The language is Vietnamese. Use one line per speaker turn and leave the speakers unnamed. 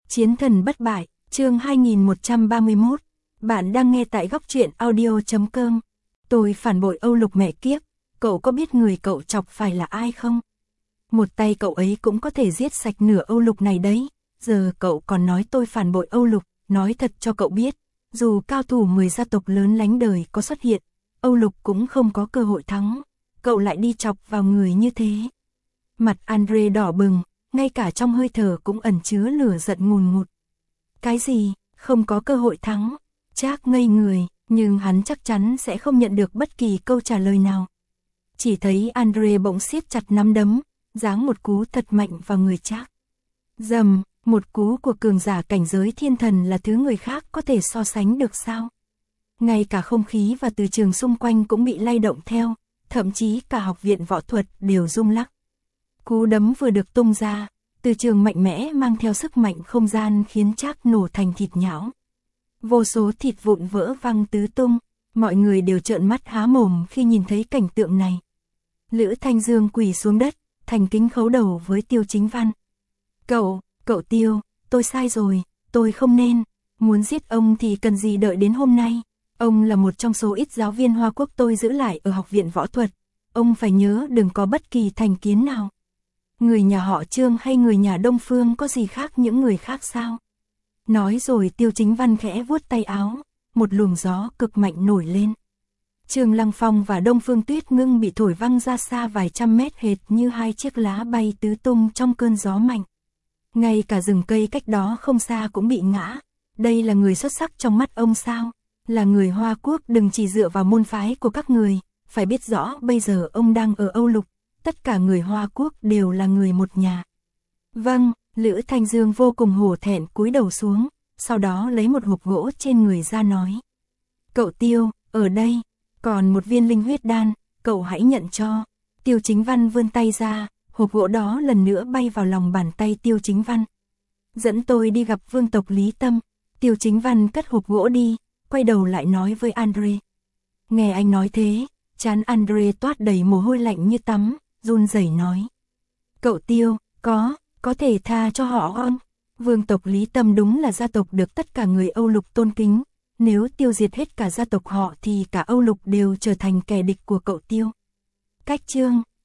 Chiến thần bất bại, chương 2131. Bạn đang nghe tại góc truyện audio.com. Tôi phản bội Âu Lục mẹ kiếp, cậu có biết người cậu chọc phải là ai không? Một tay cậu ấy cũng có thể giết sạch nửa Âu Lục này đấy. Giờ cậu còn nói tôi phản bội Âu Lục, nói thật cho cậu biết, dù cao thủ 10 gia tộc lớn lánh đời có xuất hiện, Âu Lục cũng không có cơ hội thắng. Cậu lại đi chọc vào người như thế. Mặt Andre đỏ bừng, ngay cả trong hơi thở cũng ẩn chứa lửa giận ngùn ngụt. Cái gì, không có cơ hội thắng? Trác ngây người, nhưng hắn chắc chắn sẽ không nhận được bất kỳ câu trả lời nào. Chỉ thấy Andre bỗng siết chặt nắm đấm, giáng một cú thật mạnh vào người Trác. Dầm, một cú của cường giả cảnh giới thiên thần là thứ người khác có thể so sánh được sao? Ngay cả không khí và từ trường xung quanh cũng bị lay động theo, thậm chí cả học viện võ thuật đều rung lắc. Cú đấm vừa được tung ra, từ trường mạnh mẽ mang theo sức mạnh không gian khiến Trác nổ thành thịt nhão. Vô số thịt vụn vỡ văng tứ tung, mọi người đều trợn mắt há mồm khi nhìn thấy cảnh tượng này. Lữ Thanh Dương quỳ xuống đất, thành kính khấu đầu với Tiêu Chính Văn. Cậu Tiêu, tôi sai rồi, tôi không nên, muốn giết ông thì cần gì đợi đến hôm nay. Ông là một trong số ít giáo viên Hoa Quốc tôi giữ lại ở học viện võ thuật, ông phải nhớ đừng có bất kỳ thành kiến nào. Người nhà họ Trương hay người nhà Đông Phương có gì khác những người khác sao? Nói rồi Tiêu Chính Văn khẽ vuốt tay áo, một luồng gió cực mạnh nổi lên. Trương Lăng Phong và Đông Phương Tuyết Ngưng bị thổi văng ra xa vài trăm mét hệt như hai chiếc lá bay tứ tung trong cơn gió mạnh. Ngay cả rừng cây cách đó không xa cũng bị ngã. Đây là người xuất sắc trong mắt ông sao? Là người Hoa Quốc đừng chỉ dựa vào môn phái của các người, phải biết rõ bây giờ ông đang ở Âu Lục, tất cả người Hoa Quốc đều là người một nhà. Vâng, Lữ Thanh Dương vô cùng hổ thẹn cúi đầu xuống, sau đó lấy một hộp gỗ trên người ra nói. Cậu Tiêu, ở đây, còn một viên linh huyết đan, cậu hãy nhận cho. Tiêu Chính Văn vươn tay ra, hộp gỗ đó lần nữa bay vào lòng bàn tay Tiêu Chính Văn. Dẫn tôi đi gặp vương tộc Lý Tâm. Tiêu Chính Văn cất hộp gỗ đi, quay đầu lại nói với Andre. Nghe anh nói thế, trán Andre toát đầy mồ hôi lạnh như tắm, run rẩy nói. Cậu Tiêu, có thể tha cho họ không? Vương tộc Lý Tâm đúng là gia tộc được tất cả người Âu Lục tôn kính. Nếu tiêu diệt hết cả gia tộc họ thì cả Âu Lục đều trở thành kẻ địch của cậu Tiêu. Cách chương